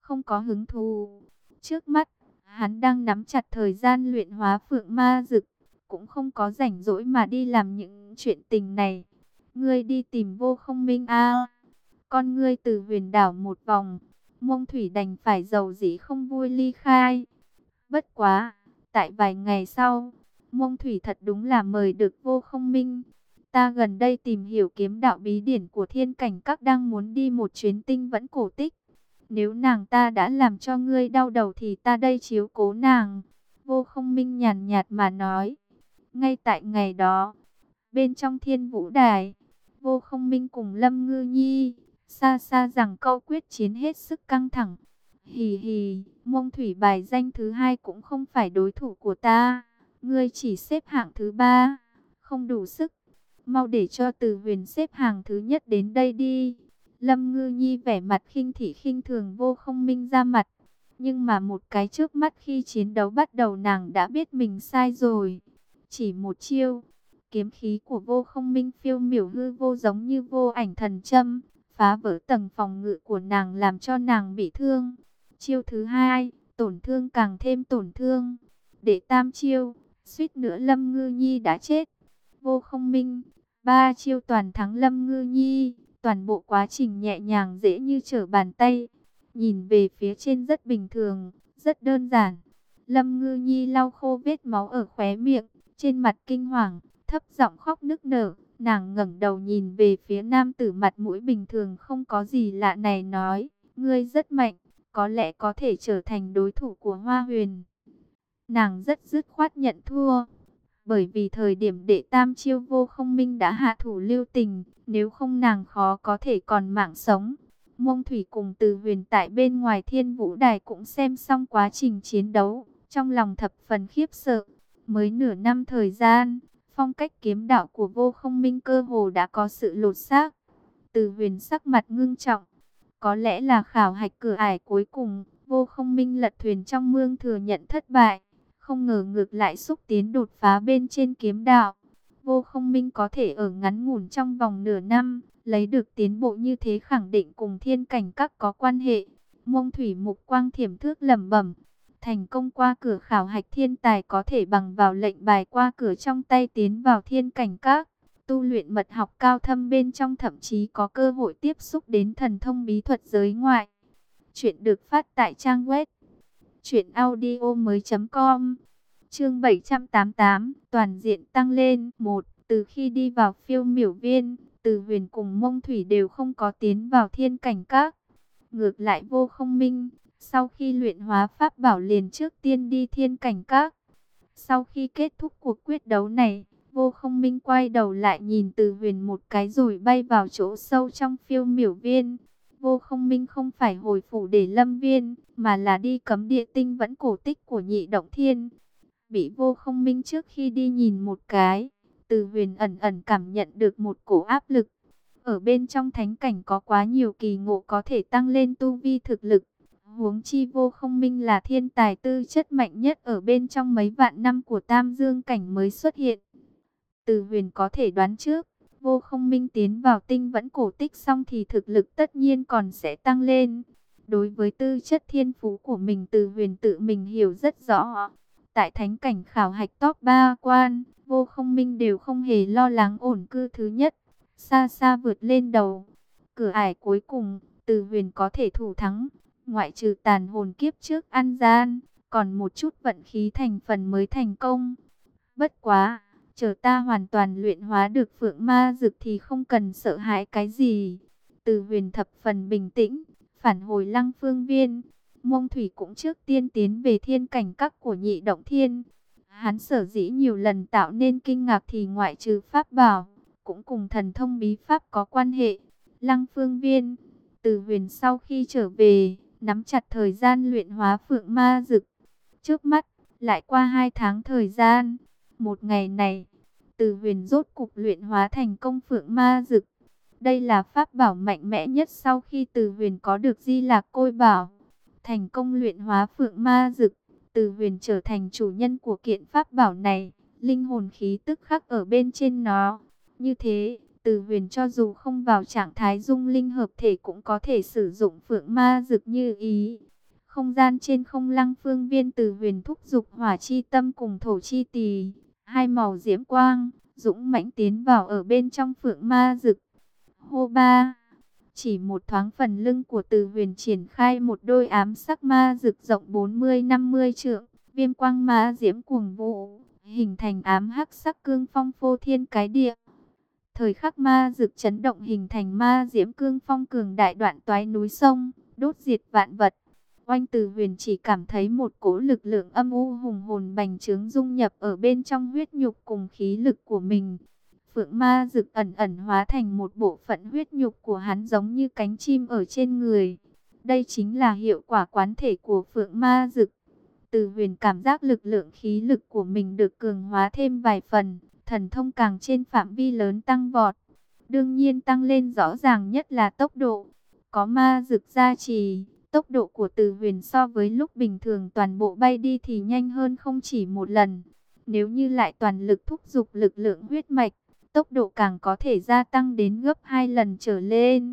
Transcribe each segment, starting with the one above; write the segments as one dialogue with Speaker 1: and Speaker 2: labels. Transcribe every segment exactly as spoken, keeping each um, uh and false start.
Speaker 1: không có hứng thú. Trước mắt, hắn đang nắm chặt thời gian luyện hóa phượng ma dực, cũng không có rảnh rỗi mà đi làm những chuyện tình này. Ngươi đi tìm Vô Không Minh a? Con ngươi từ huyền đảo một vòng, Mông Thủy đành phải dầu dĩ không vui ly khai. Bất quá, tại vài ngày sau, Mông Thủy thật đúng là mời được Vô Không Minh. Ta gần đây tìm hiểu kiếm đạo bí điển của Thiên Cảnh Các, đang muốn đi một chuyến tinh vẫn cổ tích. Nếu nàng ta đã làm cho ngươi đau đầu thì ta đây chiếu cố nàng. Vô Không Minh nhàn nhạt mà nói. Ngay tại ngày đó, bên trong Thiên Vũ Đài, Vô Không Minh cùng Lâm Ngư Nhi xa xa rằng câu quyết chiến hết sức căng thẳng. Hì hì, Mông Thủy bài danh thứ hai cũng không phải đối thủ của ta. Ngươi chỉ xếp hạng thứ ba, không đủ sức. Mau để cho Từ Huyền xếp hàng thứ nhất đến đây đi. Lâm Ngư Nhi vẻ mặt khinh thị khinh thường Vô Không Minh ra mặt. Nhưng mà một cái trước mắt khi chiến đấu bắt đầu nàng đã biết mình sai rồi. Chỉ một chiêu, kiếm khí của Vô Không Minh phiêu miểu hư vô giống như vô ảnh thần châm, phá vỡ tầng phòng ngự của nàng làm cho nàng bị thương. Chiêu thứ hai, tổn thương càng thêm tổn thương. Để tam chiêu, suýt nữa Lâm Ngư Nhi đã chết. Vô Không Minh, ba chiêu toàn thắng Lâm Ngư Nhi. Toàn bộ quá trình nhẹ nhàng dễ như trở bàn tay. Nhìn về phía trên rất bình thường, rất đơn giản. Lâm Ngư Nhi lau khô vết máu ở khóe miệng, trên mặt kinh hoàng, thấp giọng khóc nức nở. Nàng ngẩng đầu nhìn về phía nam tử mặt mũi bình thường không có gì lạ này nói, ngươi rất mạnh, có lẽ có thể trở thành đối thủ của Hoa Huyền. Nàng rất dứt khoát nhận thua, bởi vì thời điểm đệ tam chiêu Vô Không Minh đã hạ thủ lưu tình, nếu không nàng khó có thể còn mạng sống. Mông Thủy cùng Từ Huyền tại bên ngoài Thiên Vũ Đài cũng xem xong quá trình chiến đấu, trong lòng thập phần khiếp sợ. Mới nửa năm thời gian, phong cách kiếm đạo của Vô Không Minh cơ hồ đã có sự lột xác. Từ Huyền sắc mặt ngưng trọng, có lẽ là khảo hạch cửa ải cuối cùng, Vô Không Minh lật thuyền trong mương thừa nhận thất bại. Không ngờ ngược lại xúc tiến đột phá bên trên kiếm đạo. Vô Không Minh có thể ở ngắn ngủn trong vòng nửa năm, lấy được tiến bộ như thế khẳng định cùng Thiên Cảnh Các có quan hệ. Mông Thủy mục quang thiểm thước lẩm bẩm. Thành công qua cửa khảo hạch thiên tài có thể bằng vào lệnh bài qua cửa trong tay tiến vào Thiên Cảnh Các. Tu luyện mật học cao thâm bên trong thậm chí có cơ hội tiếp xúc đến thần thông bí thuật giới ngoại. Chuyện được phát tại trang web chuyện audio mới chấm com. Chương bảy trăm tám mươi tám, toàn diện tăng lên. Một, từ khi đi vào Phiêu Miểu Viên, Từ Huyền cùng Mông Thủy đều không có tiến vào Thiên Cảnh Các. Ngược lại Vô Không Minh, sau khi luyện hóa pháp bảo liền trước tiên đi Thiên Cảnh Các. Sau khi kết thúc cuộc quyết đấu này, Vô Không Minh quay đầu lại nhìn Từ Huyền một cái rồi bay vào chỗ sâu trong Phiêu Miểu Viên. Vô Không Minh không phải hồi phủ để lâm viên, mà là đi cấm địa tinh vẫn cổ tích của Nhị Động Thiên. Bị Vô Không Minh trước khi đi nhìn một cái, Từ Huyền ẩn ẩn cảm nhận được một cổ áp lực. Ở bên trong thánh cảnh có quá nhiều kỳ ngộ có thể tăng lên tu vi thực lực. Huống chi Vô Không Minh là thiên tài tư chất mạnh nhất ở bên trong mấy vạn năm của Tam Dương cảnh mới xuất hiện. Từ Huyền có thể đoán trước, Vô Không Minh tiến vào tinh vẫn cổ tích xong thì thực lực tất nhiên còn sẽ tăng lên. Đối với tư chất thiên phú của mình Từ Huyền tự mình hiểu rất rõ. Tại thánh cảnh khảo hạch top ba quan, Vô Không Minh đều không hề lo lắng ổn cư thứ nhất, xa xa vượt lên đầu. Cửa ải cuối cùng, Từ Huyền có thể thủ thắng, ngoại trừ tàn hồn kiếp trước ăn gian, còn một chút vận khí thành phần mới thành công. Bất quá, chờ ta hoàn toàn luyện hóa được Phượng Ma Dực thì không cần sợ hãi cái gì. Từ Huyền thập phần bình tĩnh, phản hồi Lăng Phương Viên. Mông Thủy cũng trước tiên tiến về Thiên Cảnh Các của Nhị Động Thiên. Hắn sở dĩ nhiều lần tạo nên kinh ngạc thì ngoại trừ pháp bảo, cũng cùng thần thông bí pháp có quan hệ. Lăng Phương Viên, Từ Huyền sau khi trở về, nắm chặt thời gian luyện hóa Phượng Ma Dực. Trước mắt, lại qua hai tháng thời gian. Một ngày này, Từ Huyền rốt cục luyện hóa thành công Phượng Ma Dực. Đây là pháp bảo mạnh mẽ nhất sau khi Từ Huyền có được Di Lạc Côi Bảo. Thành công luyện hóa Phượng Ma Dực, Từ Huyền trở thành chủ nhân của kiện pháp bảo này, linh hồn khí tức khắc ở bên trên nó. Như thế, Từ Huyền cho dù không vào trạng thái dung linh hợp thể cũng có thể sử dụng Phượng Ma Dực như ý. Không gian trên không lăng phương viên, Từ Huyền thúc giục hỏa chi tâm cùng thổ chi tỳ, hai màu diễm quang, dũng mãnh tiến vào ở bên trong phượng ma dực. Hô ba! Chỉ một thoáng, phần lưng của Từ Huyền triển khai một đôi ám sắc ma dực rộng bốn mươi năm mươi trượng, viêm quang ma diễm cuồng vũ, hình thành ám hắc sắc cương phong phô thiên cái địa. Thời khắc ma dực chấn động, hình thành ma diễm cương phong cường đại, đoạn toái núi sông, đốt diệt vạn vật. Oanh! Từ Huyền chỉ cảm thấy một cỗ lực lượng âm u hùng hồn bành trướng dung nhập ở bên trong huyết nhục cùng khí lực của mình. Phượng ma dực ẩn ẩn hóa thành một bộ phận huyết nhục của hắn, giống như cánh chim ở trên người. Đây chính là hiệu quả quán thể của Phượng ma dực. Từ Huyền cảm giác lực lượng khí lực của mình được cường hóa thêm vài phần, thần thông càng trên phạm vi lớn tăng vọt. Đương nhiên tăng lên rõ ràng nhất là tốc độ. Có ma dực gia trì, tốc độ của Từ Huyền so với lúc bình thường toàn bộ bay đi thì nhanh hơn không chỉ một lần. Nếu như lại toàn lực thúc giục lực lượng huyết mạch, tốc độ càng có thể gia tăng đến gấp hai lần trở lên.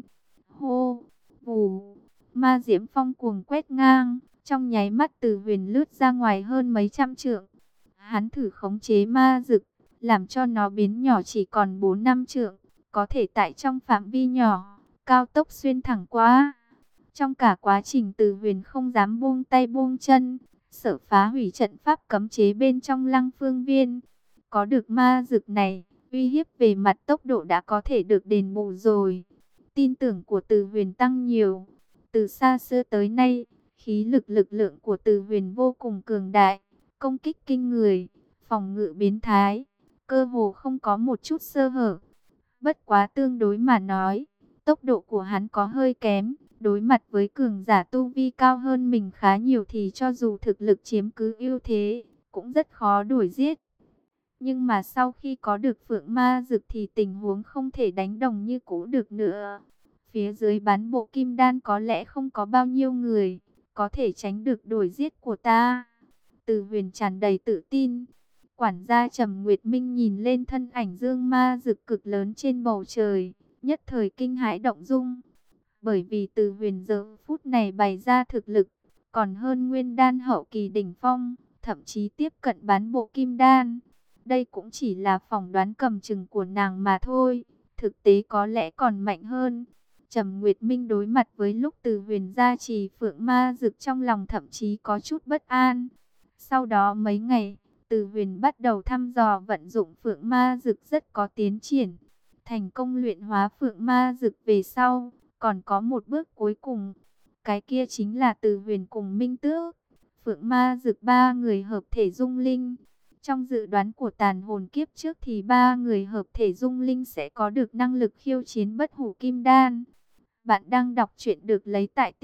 Speaker 1: Hô! Vù! Ma diễm phong cuồng quét ngang, trong nháy mắt Từ Huyền lướt ra ngoài hơn mấy trăm trượng. Hắn thử khống chế ma dực, làm cho nó biến nhỏ chỉ còn bốn năm trượng, có thể tại trong phạm vi nhỏ, cao tốc xuyên thẳng qua. Trong cả quá trình, Từ Huyền không dám buông tay buông chân, sợ phá hủy trận pháp cấm chế bên trong lăng phương viên. Có được ma dực này, uy hiếp về mặt tốc độ đã có thể được đền bù rồi. Tin tưởng của Từ Huyền tăng nhiều. Từ xa xưa tới nay, khí lực lực lượng của Từ Huyền vô cùng cường đại, công kích kinh người, phòng ngự biến thái, cơ hồ không có một chút sơ hở. Bất quá tương đối mà nói, tốc độ của hắn có hơi kém. Đối mặt với cường giả tu vi cao hơn mình khá nhiều thì cho dù thực lực chiếm cứ ưu thế, cũng rất khó đuổi giết. Nhưng mà sau khi có được Phượng ma dực thì tình huống không thể đánh đồng như cũ được nữa. Phía dưới bán bộ kim đan có lẽ không có bao nhiêu người có thể tránh được đuổi giết của ta. Từ Huyền tràn đầy tự tin. Quản gia Trầm Nguyệt Minh nhìn lên thân ảnh dương ma dực cực lớn trên bầu trời, nhất thời kinh hãi động dung. Bởi vì Từ Huyền giờ phút này bày ra thực lực còn hơn nguyên đan hậu kỳ đỉnh phong, thậm chí tiếp cận bán bộ kim đan. Đây cũng chỉ là phỏng đoán cầm chừng của nàng mà thôi, thực tế có lẽ còn mạnh hơn. Trầm Nguyệt Minh đối mặt với lúc Từ Huyền gia trì Phượng ma dực, trong lòng thậm chí có chút bất an. Sau đó mấy ngày, Từ Huyền bắt đầu thăm dò vận dụng Phượng ma dực rất có tiến triển. Thành công luyện hóa Phượng ma dực về sau, còn có một bước cuối cùng. Cái kia chính là Từ Huyền cùng Minh Tước, Phượng ma dực ba người hợp thể dung linh. Trong dự đoán của Tàn Hồn kiếp trước thì ba người hợp thể dung linh sẽ có được năng lực khiêu chiến bất hủ kim đan. Bạn đang đọc truyện được lấy tại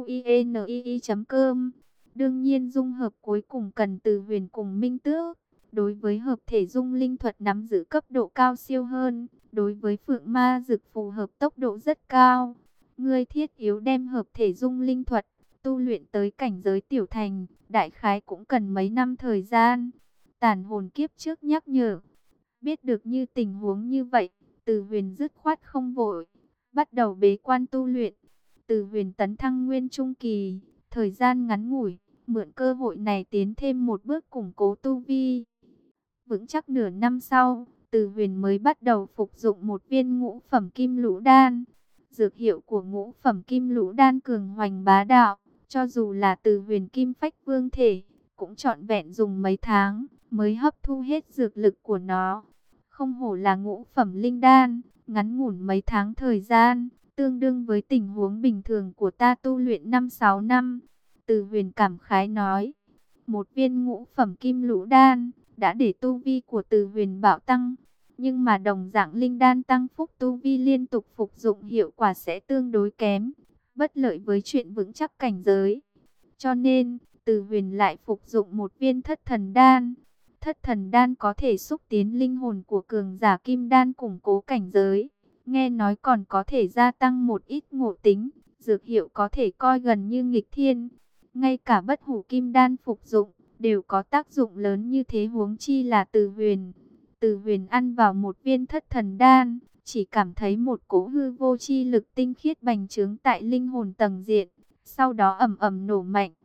Speaker 1: tauinii chấm com. Đương nhiên dung hợp cuối cùng cần Từ Huyền cùng Minh Tước. Đối với hợp thể dung linh thuật nắm giữ cấp độ cao siêu hơn, đối với Phượng ma dực phù hợp tốc độ rất cao. Ngươi thiết yếu đem hợp thể dung linh thuật tu luyện tới cảnh giới tiểu thành, đại khái cũng cần mấy năm thời gian. Tàn Hồn kiếp trước nhắc nhở. Biết được như tình huống như vậy, Từ Huyền dứt khoát không vội, bắt đầu bế quan tu luyện. Từ Huyền tấn thăng nguyên trung kỳ, thời gian ngắn ngủi, mượn cơ hội này tiến thêm một bước củng cố tu vi. Vững chắc nửa năm sau, Từ Huyền mới bắt đầu phục dụng một viên ngũ phẩm kim lũ đan. Dược hiệu của ngũ phẩm kim lũ đan cường hoành bá đạo, cho dù là Từ Huyền kim phách vương thể, cũng trọn vẹn dùng mấy tháng mới hấp thu hết dược lực của nó. Không hổ là ngũ phẩm linh đan, ngắn ngủn mấy tháng thời gian, tương đương với tình huống bình thường của ta tu luyện năm sáu năm. Từ Huyền cảm khái nói, một viên ngũ phẩm kim lũ đan đã để tu vi của Từ Huyền bạo tăng. Nhưng mà đồng dạng linh đan tăng phúc tu vi liên tục phục dụng hiệu quả sẽ tương đối kém, bất lợi với chuyện vững chắc cảnh giới. Cho nên, Từ Huyền lại phục dụng một viên thất thần đan. Thất thần đan có thể xúc tiến linh hồn của cường giả kim đan, củng cố cảnh giới. Nghe nói còn có thể gia tăng một ít ngộ tính, dược hiệu có thể coi gần như nghịch thiên. Ngay cả bất hủ kim đan phục dụng đều có tác dụng lớn như thế, huống chi là Từ Huyền. Từ Huyền ăn vào một viên thất thần đan, chỉ cảm thấy một cỗ hư vô chi lực tinh khiết bành trướng tại linh hồn tầng diện, sau đó ầm ầm nổ mạnh.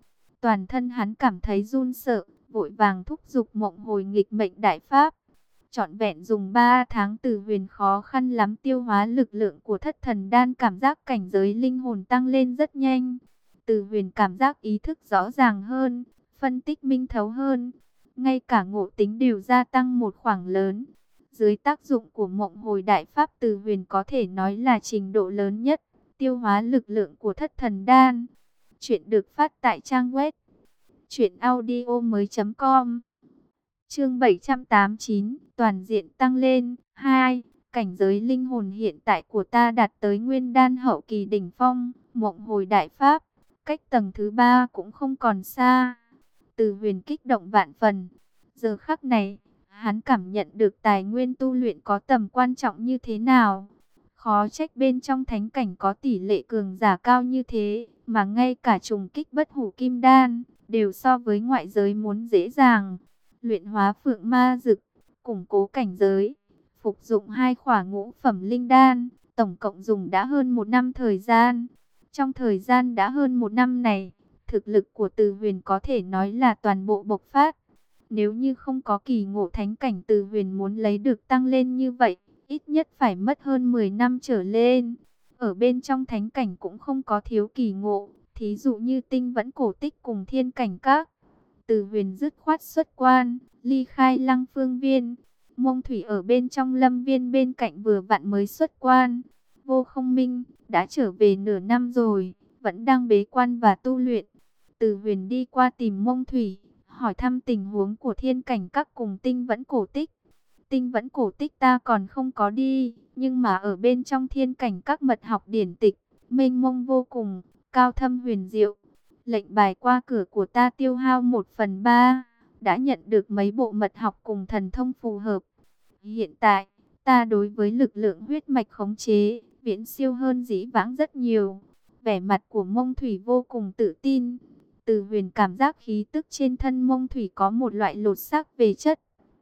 Speaker 1: Toàn thân hắn cảm thấy run sợ, vội vàng thúc giục Mộng Hồi nghịch mệnh đại pháp. Trọn vẹn dùng ba tháng, Từ Huyền khó khăn lắm tiêu hóa lực lượng của Thất Thần Đan, cảm giác cảnh giới linh hồn tăng lên rất nhanh. Từ Huyền cảm giác ý thức rõ ràng hơn, phân tích minh thấu hơn, ngay cả ngộ tính đều gia tăng một khoảng lớn. Dưới tác dụng của Mộng Hồi đại pháp, Từ Huyền có thể nói là trình độ lớn nhất tiêu hóa lực lượng của Thất Thần Đan. Chuyện được phát tại trang web truyện audio mới chấm com. Chương bảy trăm tám mươi chín, toàn diện tăng lên. Hai, cảnh giới linh hồn hiện tại của ta đạt tới Nguyên Đan hậu kỳ đỉnh phong, Mộng Hồi đại pháp, cách tầng thứ ba cũng không còn xa. Từ Huyền kích động vạn phần. Giờ khắc này, hắn cảm nhận được tài nguyên tu luyện có tầm quan trọng như thế nào. Khó trách bên trong thánh cảnh có tỷ lệ cường giả cao như thế, mà ngay cả trùng kích bất hủ kim đan đều so với ngoại giới muốn dễ dàng. Luyện hóa phượng ma dực, củng cố cảnh giới, phục dụng hai khỏa ngũ phẩm linh đan, tổng cộng dùng đã hơn một năm thời gian. Trong thời gian đã hơn một năm này, thực lực của Từ Huyền có thể nói là toàn bộ bộc phát. Nếu như không có kỳ ngộ thánh cảnh, Từ Huyền muốn lấy được tăng lên như vậy, ít nhất phải mất hơn mười năm trở lên. Ở bên trong thánh cảnh cũng không có thiếu kỳ ngộ, thí dụ như tinh vẫn cổ tích cùng thiên cảnh các. Từ Huyền dứt khoát xuất quan, ly khai Lăng Phương Viên. Mông Thủy ở bên trong Lâm Viên bên cạnh vừa vặn mới xuất quan. Vô Không Minh đã trở về nửa năm rồi, vẫn đang bế quan và tu luyện. Từ Huyền đi qua tìm Mông Thủy, hỏi thăm tình huống của thiên cảnh các cùng tinh vẫn cổ tích. Tinh vẫn cổ tích ta còn không có đi, nhưng mà ở bên trong thiên cảnh các mật học điển tịch, mênh mông vô cùng, cao thâm huyền diệu. Lệnh bài qua cửa của ta tiêu hao một phần ba, đã nhận được mấy bộ mật học cùng thần thông phù hợp. Hiện tại, ta đối với lực lượng huyết mạch khống chế, viễn siêu hơn dĩ vãng rất nhiều. Vẻ mặt của Mông Thủy vô cùng tự tin. Từ Huyền cảm giác khí tức trên thân Mông Thủy có một loại lột xác về chất.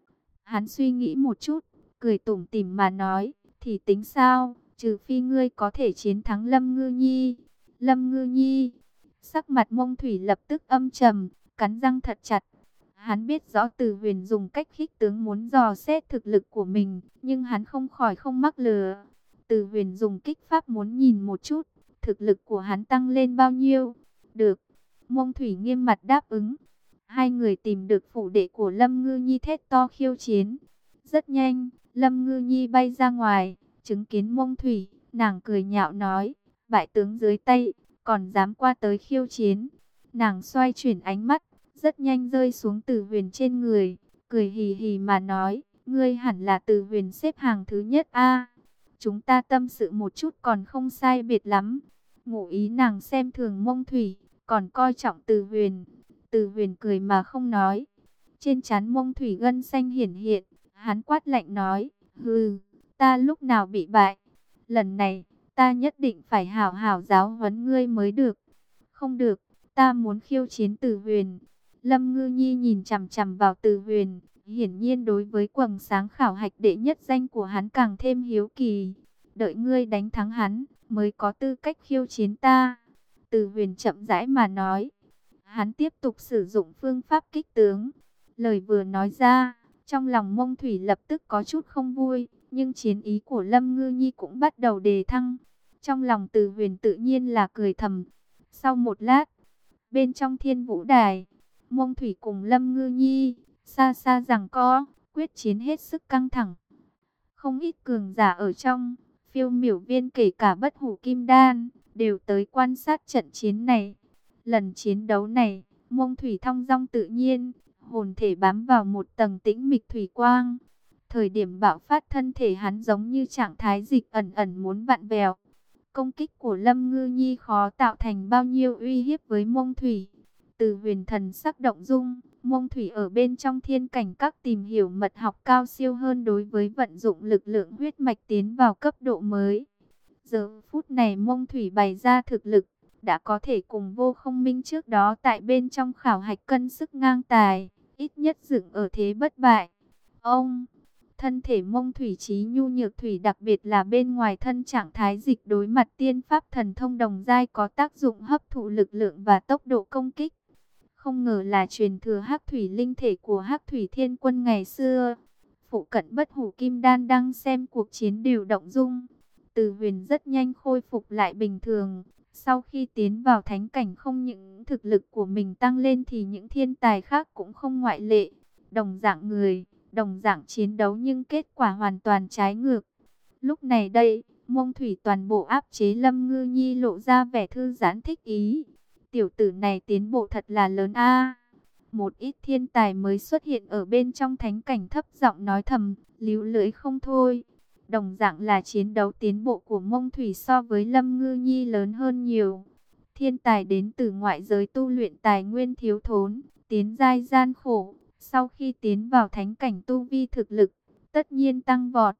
Speaker 1: Hắn suy nghĩ một chút, cười tủm tỉm mà nói, thì tính sao, trừ phi ngươi có thể chiến thắng Lâm Ngư Nhi. Lâm Ngư Nhi, sắc mặt Mông Thủy lập tức âm trầm, cắn răng thật chặt. Hắn biết rõ Từ Huyền dùng cách khích tướng muốn dò xét thực lực của mình, nhưng hắn không khỏi không mắc lừa. Từ Huyền dùng kích pháp muốn nhìn một chút, thực lực của hắn tăng lên bao nhiêu. Được, Mông Thủy nghiêm mặt đáp ứng. Hai người tìm được phủ đệ của Lâm Ngư Nhi thét to khiêu chiến. Rất nhanh, Lâm Ngư Nhi bay ra ngoài, chứng kiến Mông Thủy, nàng cười nhạo nói, bại tướng dưới tay, còn dám qua tới khiêu chiến. Nàng xoay chuyển ánh mắt, rất nhanh rơi xuống Từ Huyền trên người, cười hì hì mà nói, ngươi hẳn là Từ Huyền xếp hàng thứ nhất a. Chúng ta tâm sự một chút còn không sai biệt lắm. Ngụ ý nàng xem thường Mông Thủy, còn coi trọng Từ Huyền. Từ Huyền cười mà không nói. Trên trán Mông Thủy gân xanh hiển hiện, hắn quát lạnh nói, hừ, ta lúc nào bị bại? Lần này, ta nhất định phải hảo hảo giáo huấn ngươi mới được. Không được, ta muốn khiêu chiến Từ Huyền. Lâm Ngư Nhi nhìn chằm chằm vào Từ Huyền, hiển nhiên đối với quầng sáng khảo hạch đệ nhất danh của hắn càng thêm hiếu kỳ. Đợi ngươi đánh thắng hắn, mới có tư cách khiêu chiến ta. Từ Huyền chậm rãi mà nói. Hắn tiếp tục sử dụng phương pháp kích tướng. Lời vừa nói ra, trong lòng Mông Thủy lập tức có chút không vui, nhưng chiến ý của Lâm Ngư Nhi cũng bắt đầu đề thăng. Trong lòng Từ Huyền tự nhiên là cười thầm. Sau một lát, bên trong Thiên Vũ Đài, Mông Thủy cùng Lâm Ngư Nhi xa xa giằng co, quyết chiến hết sức căng thẳng. Không ít cường giả ở trong Phiêu Miểu Viên, kể cả bất hủ kim đan, đều tới quan sát trận chiến này. Lần chiến đấu này, Mông Thủy thong dong tự nhiên, hồn thể bám vào một tầng tĩnh mịch thủy quang. Thời điểm bạo phát, thân thể hắn giống như trạng thái dịch ẩn ẩn muốn vặn vẹo. Công kích của Lâm Ngư Nhi khó tạo thành bao nhiêu uy hiếp với Mông Thủy. Từ Huyền thần sắc động dung, Mông Thủy ở bên trong thiên cảnh các tìm hiểu mật học cao siêu hơn, đối với vận dụng lực lượng huyết mạch tiến vào cấp độ mới. Giờ phút này Mông Thủy bày ra thực lực, đã có thể cùng Vô Không Minh trước đó tại bên trong khảo hạch cân sức ngang tài, ít nhất dựng ở thế bất bại. Ông, thân thể Mông Thủy trí nhu nhược thủy, đặc biệt là bên ngoài thân trạng thái dịch đối mặt tiên pháp thần thông đồng giai có tác dụng hấp thụ lực lượng và tốc độ công kích. không ngờ là truyền thừa Hắc Thủy linh thể của Hắc Thủy Thiên Quân ngày xưa. Phụ cận Bất Hủ Kim Đan đang xem cuộc chiến đều động dung. Từ Huyền rất nhanh khôi phục lại bình thường. Sau khi tiến vào thánh cảnh, không những thực lực của mình tăng lên thì những thiên tài khác cũng không ngoại lệ. Đồng dạng người, đồng dạng chiến đấu nhưng kết quả hoàn toàn trái ngược. Lúc này đây, Mông Thủy toàn bộ áp chế Lâm Ngư Nhi, lộ ra vẻ thư giãn thích ý. Tiểu tử này tiến bộ thật là lớn a. Một ít thiên tài mới xuất hiện ở bên trong thánh cảnh thấp giọng nói thầm, líu lưỡi không thôi. Đồng dạng là chiến đấu, tiến bộ của Mông Thủy so với Lâm Ngư Nhi lớn hơn nhiều. Thiên tài đến từ ngoại giới tu luyện tài nguyên thiếu thốn, tiến giai gian khổ. Sau khi tiến vào thánh cảnh, tu vi thực lực tất nhiên tăng vọt.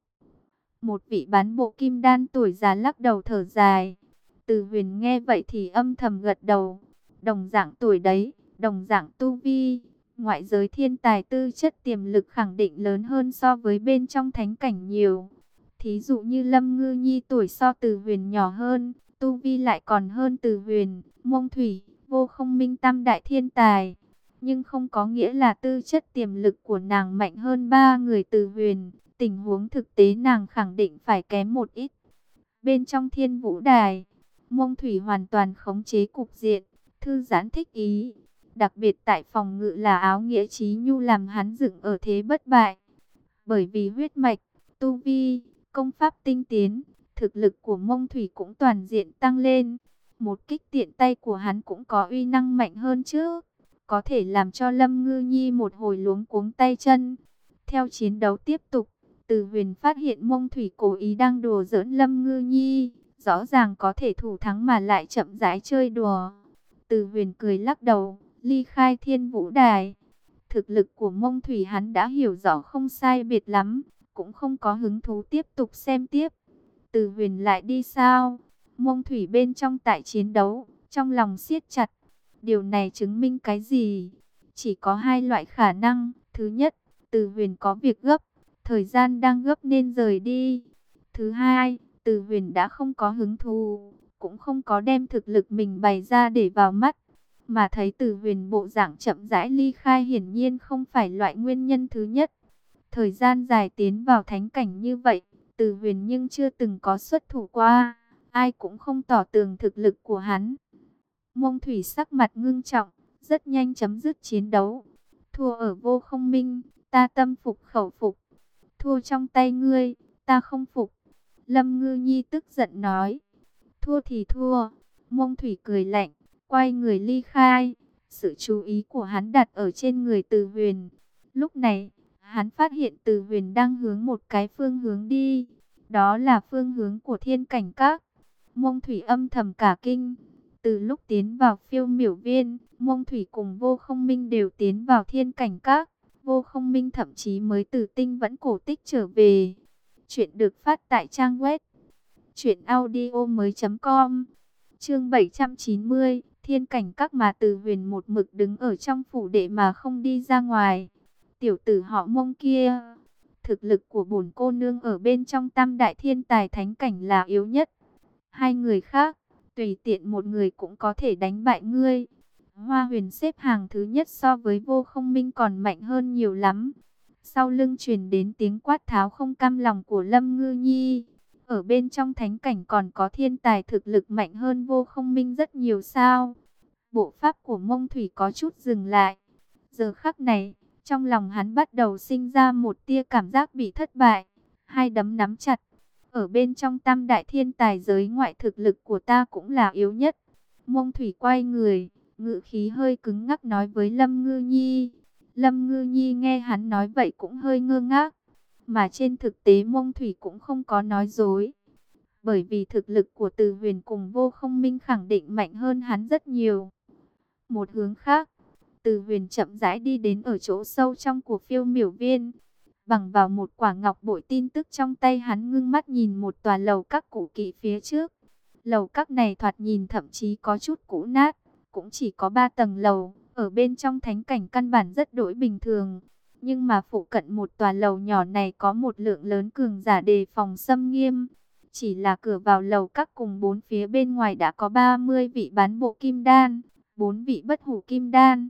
Speaker 1: Một vị bán bộ kim đan tuổi già lắc đầu thở dài. Từ Huyền nghe vậy thì âm thầm gật đầu. Đồng dạng tuổi đấy, đồng dạng tu vi, ngoại giới thiên tài tư chất tiềm lực khẳng định lớn hơn so với bên trong thánh cảnh nhiều. Thí dụ như Lâm Ngư Nhi tuổi so Từ Huyền nhỏ hơn, tu vi lại còn hơn Từ Huyền. Mông Thủy, Vô Không Minh tam đại thiên tài, nhưng không có nghĩa là tư chất tiềm lực của nàng mạnh hơn ba người Từ Huyền. Tình huống thực tế nàng khẳng định phải kém một ít. Bên trong Thiên Vũ Đài, Mông Thủy hoàn toàn khống chế cục diện, thư giãn thích ý. Đặc biệt tại phòng ngự là áo nghĩa Chí Nhu làm hắn dựng ở thế bất bại. Bởi vì huyết mạch, tu vi, công pháp tinh tiến, thực lực của Mông Thủy cũng toàn diện tăng lên. Một kích tiện tay của hắn cũng có uy năng mạnh hơn trước, có thể làm cho Lâm Ngư Nhi một hồi luống cuống tay chân. Theo chiến đấu tiếp tục, Từ Huyền phát hiện Mông Thủy cố ý đang đùa giỡn Lâm Ngư Nhi, rõ ràng có thể thủ thắng mà lại chậm rãi chơi đùa. Từ Huyền cười lắc đầu, ly khai Thiên Vũ Đài. Thực lực của Mông Thủy hắn đã hiểu rõ không sai biệt lắm, cũng không có hứng thú tiếp tục xem tiếp. Từ Huyền lại đi sao? Mông Thủy bên trong tại chiến đấu, trong lòng siết chặt. Điều này chứng minh cái gì? Chỉ có hai loại khả năng. Thứ nhất, Từ Huyền có việc gấp, thời gian đang gấp nên rời đi. Thứ hai, Từ Huyền đã không có hứng thú, cũng không có đem thực lực mình bày ra để vào mắt. Mà thấy Từ Huyền bộ dạng chậm rãi ly khai, hiển nhiên không phải loại nguyên nhân thứ nhất. Thời gian dài tiến vào thánh cảnh như vậy, Từ Huyền nhưng chưa từng có xuất thủ qua, ai cũng không tỏ tường thực lực của hắn. Mông Thủy sắc mặt ngưng trọng, rất nhanh chấm dứt chiến đấu. Thua ở Vô Không Minh, ta tâm phục khẩu phục. Thua trong tay ngươi, ta không phục. Lâm Ngư Nhi tức giận nói. Thua thì thua. Mông Thủy cười lạnh, quay người ly khai. Sự chú ý của hắn đặt ở trên người Từ Huyền. Lúc này, hắn phát hiện Từ Huyền đang hướng một cái phương hướng đi. Đó là phương hướng của Thiên Cảnh Các. Mông Thủy âm thầm cả kinh. Từ lúc tiến vào Phiêu Miểu Viên, Mông Thủy cùng Vô Không Minh đều tiến vào Thiên Cảnh Các. Vô Không Minh thậm chí mới từ Tinh Vẫn Cổ Tích trở về. Chuyện được phát tại trang web truyện audio mới chấm com. Chương bảy trăm chín mươi, Thiên Cảnh Các mà Từ Huyền một mực đứng ở trong phủ đệ mà không đi ra ngoài. Tiểu tử họ Mông kia, thực lực của bổn cô nương ở bên trong tam đại thiên tài thánh cảnh là yếu nhất. Hai người khác, tùy tiện một người cũng có thể đánh bại ngươi. Hoa Huyền xếp hàng thứ nhất so với Vô Không Minh còn mạnh hơn nhiều lắm. Sau lưng truyền đến tiếng quát tháo không cam lòng của Lâm Ngư Nhi. Ở bên trong thánh cảnh còn có thiên tài thực lực mạnh hơn Vô Không Minh rất nhiều sao? Bộ pháp của Mông Thủy có chút dừng lại. Giờ khắc này, trong lòng hắn bắt đầu sinh ra một tia cảm giác bị thất bại. Hai đấm nắm chặt. Ở bên trong tam đại thiên tài giới ngoại, thực lực của ta cũng là yếu nhất. Mông Thủy quay người, ngữ khí hơi cứng ngắc nói với Lâm Ngư Nhi. Lâm Ngư Nhi nghe hắn nói vậy cũng hơi ngơ ngác. Mà trên thực tế Mông Thủy cũng không có nói dối. Bởi vì thực lực của Từ Huyền cùng Vô Không Minh khẳng định mạnh hơn hắn rất nhiều. Một hướng khác, Từ Huyền chậm rãi đi đến ở chỗ sâu trong của Phiêu Miểu Viên. Bằng vào một quả ngọc bội, tin tức trong tay hắn, ngưng mắt nhìn một tòa lầu các cũ kỹ phía trước. Lầu các này thoạt nhìn thậm chí có chút cũ nát, cũng chỉ có ba tầng lầu, ở bên trong thánh cảnh căn bản rất đổi bình thường. Nhưng mà phụ cận một tòa lầu nhỏ này có một lượng lớn cường giả đề phòng xâm nghiêm. Chỉ là cửa vào lầu các cùng bốn phía bên ngoài đã có ba mươi vị bán bộ kim đan, bốn vị bất hủ kim đan.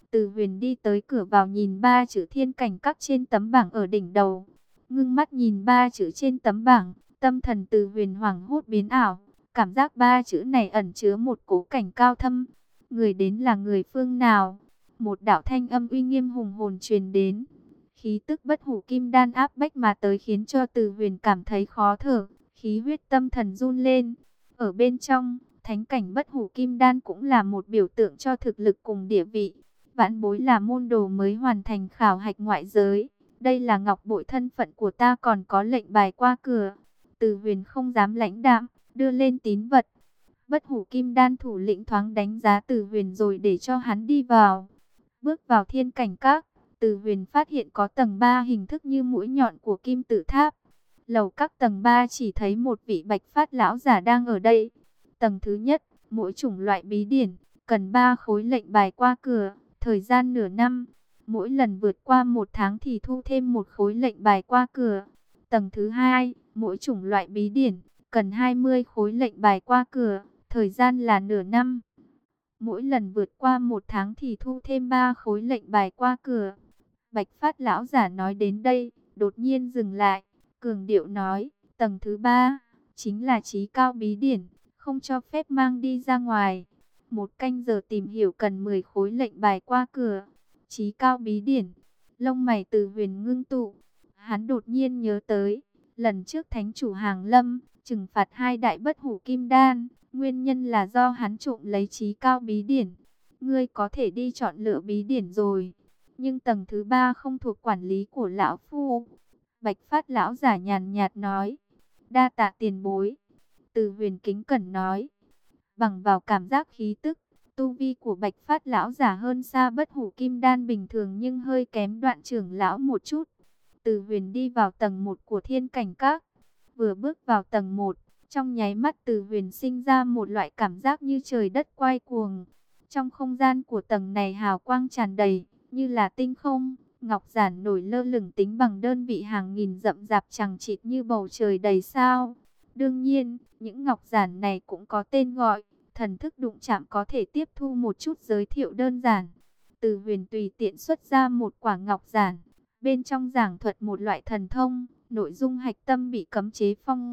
Speaker 1: Từ Huyền đi tới cửa vào nhìn ba chữ Thiên Cảnh Các trên tấm bảng ở đỉnh đầu. Ngưng mắt nhìn ba chữ trên tấm bảng, tâm thần Từ Huyền hoảng hốt biến ảo. Cảm giác ba chữ này ẩn chứa một cố cảnh cao thâm. Người đến là người phương nào? Một đạo thanh âm uy nghiêm hùng hồn truyền đến. Khí tức bất hủ kim đan áp bách mà tới khiến cho Từ Huyền cảm thấy khó thở. Khí huyết tâm thần run lên. Ở bên trong, thánh cảnh bất hủ kim đan cũng là một biểu tượng cho thực lực cùng địa vị. Vãn bối là môn đồ mới hoàn thành khảo hạch ngoại giới. Đây là ngọc bội thân phận của ta, còn có lệnh bài qua cửa. Từ Huyền không dám lãnh đạm, đưa lên tín vật. Bất hủ kim đan thủ lĩnh thoáng đánh giá Từ Huyền rồi để cho hắn đi vào. Bước vào Thiên Cảnh Các, Từ Huyền phát hiện có tầng ba hình thức như mũi nhọn của kim tự tháp. Lầu các tầng ba chỉ thấy một vị bạch phát lão giả đang ở đây. Tầng thứ nhất, mỗi chủng loại bí điển, cần ba khối lệnh bài qua cửa, thời gian nửa năm. Mỗi lần vượt qua một tháng thì thu thêm một khối lệnh bài qua cửa. Tầng thứ hai, mỗi chủng loại bí điển, cần hai mươi khối lệnh bài qua cửa, thời gian là nửa năm. Mỗi lần vượt qua một tháng thì thu thêm ba khối lệnh bài qua cửa. Bạch phát lão giả nói đến đây, đột nhiên dừng lại, cường điệu nói, tầng thứ ba, chính là chí cao bí điển, không cho phép mang đi ra ngoài. Một canh giờ tìm hiểu cần mười khối lệnh bài qua cửa. Chí cao bí điển, lông mày Từ Huyền ngưng tụ. Hắn đột nhiên nhớ tới, lần trước thánh chủ Hàng Lâm trừng phạt hai đại bất hủ kim đan, nguyên nhân là do hắn trộm lấy chí cao bí điển. Ngươi có thể đi chọn lựa bí điển rồi, nhưng tầng thứ ba không thuộc quản lý của lão phu. Bạch phát lão giả nhàn nhạt nói. Đa tạ tiền bối. Từ Huyền kính cẩn nói. Bằng vào cảm giác khí tức, tu vi của Bạch phát lão giả hơn xa bất hủ kim đan bình thường, nhưng hơi kém Đoạn trưởng lão một chút. Từ Huyền đi vào tầng một của Thiên Cảnh Các. Vừa bước vào tầng một, trong nháy mắt Từ Huyền sinh ra một loại cảm giác như trời đất quay cuồng. Trong không gian của tầng này hào quang tràn đầy, như là tinh không. Ngọc giản nổi lơ lửng tính bằng đơn vị hàng nghìn, rậm rạp chằng chịt như bầu trời đầy sao. Đương nhiên, những ngọc giản này cũng có tên gọi. Thần thức đụng chạm có thể tiếp thu một chút giới thiệu đơn giản. Từ Huyền tùy tiện xuất ra một quả ngọc giản. Bên trong giảng thuật một loại thần thông, nội dung hạch tâm bị cấm chế phong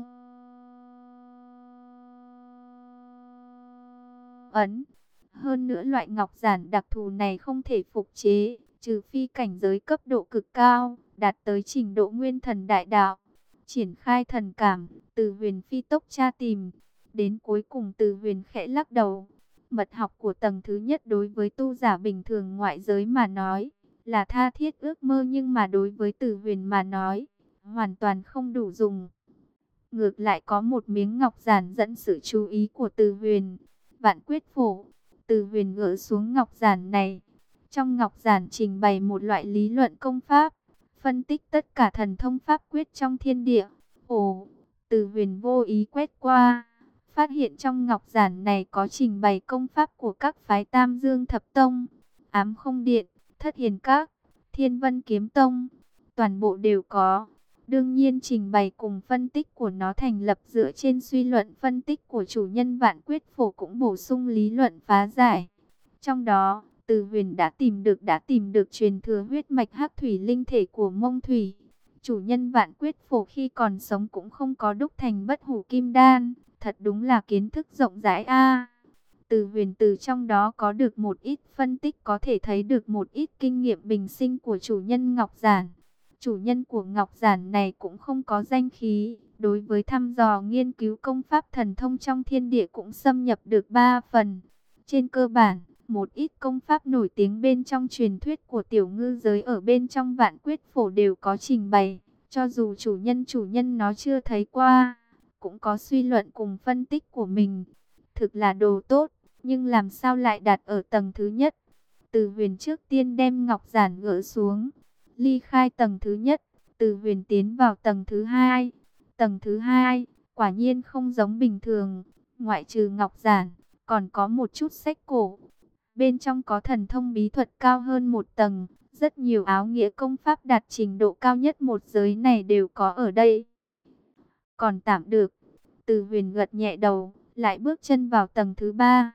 Speaker 1: ấn. Hơn nữa loại ngọc giản đặc thù này không thể phục chế, trừ phi cảnh giới cấp độ cực cao, đạt tới trình độ nguyên thần đại đạo. Triển khai thần cảm, Từ Huyền phi tốc tra tìm. Đến cuối cùng Từ Huyền khẽ lắc đầu. Mật học của tầng thứ nhất đối với tu giả bình thường ngoại giới mà nói là tha thiết ước mơ, nhưng mà đối với Từ Huyền mà nói, hoàn toàn không đủ dùng. Ngược lại có một miếng ngọc giản dẫn sự chú ý của Từ Huyền. Vạn quyết phổ. Từ Huyền gỡ xuống ngọc giản này. Trong ngọc giản trình bày một loại lý luận công pháp, phân tích tất cả thần thông pháp quyết trong thiên địa. Ồ, Từ Huyền vô ý quét qua, phát hiện trong ngọc giản này có trình bày công pháp của các phái Tam Dương Thập Tông, Ám Không Điện, Thất Hiền Các, Thiên Vân Kiếm Tông, toàn bộ đều có. Đương nhiên trình bày cùng phân tích của nó thành lập dựa trên suy luận phân tích của chủ nhân Vạn Quyết Phổ, cũng bổ sung lý luận phá giải. Trong đó, Từ Huyền đã tìm được đã tìm được truyền thừa huyết mạch hắc thủy linh thể của Mông Thủy. Chủ nhân Vạn Quyết Phổ khi còn sống cũng không có đúc thành bất hủ kim đan, thật đúng là kiến thức rộng rãi a. Từ Huyền từ trong đó có được một ít phân tích, có thể thấy được một ít kinh nghiệm bình sinh của chủ nhân ngọc giản. Chủ nhân của ngọc giản này cũng không có danh khí, đối với thăm dò nghiên cứu công pháp thần thông trong thiên địa cũng xâm nhập được ba phần. Trên cơ bản, một ít công pháp nổi tiếng bên trong truyền thuyết của tiểu ngư giới ở bên trong Vạn Quyết Phổ đều có trình bày, cho dù chủ nhân chủ nhân nó chưa thấy qua, cũng có suy luận cùng phân tích của mình. Thực là đồ tốt, nhưng làm sao lại đặt ở tầng thứ nhất? Từ Huyền trước tiên đem ngọc giản gỡ xuống, ly khai tầng thứ nhất. Từ Huyền tiến vào tầng thứ hai. Tầng thứ hai quả nhiên không giống bình thường, ngoại trừ ngọc giản, còn có một chút sách cổ. Bên trong có thần thông bí thuật cao hơn một tầng, rất nhiều áo nghĩa công pháp đạt trình độ cao nhất một giới này đều có ở đây. Còn tạm được. Từ Huyền gật nhẹ đầu, lại bước chân vào tầng thứ ba.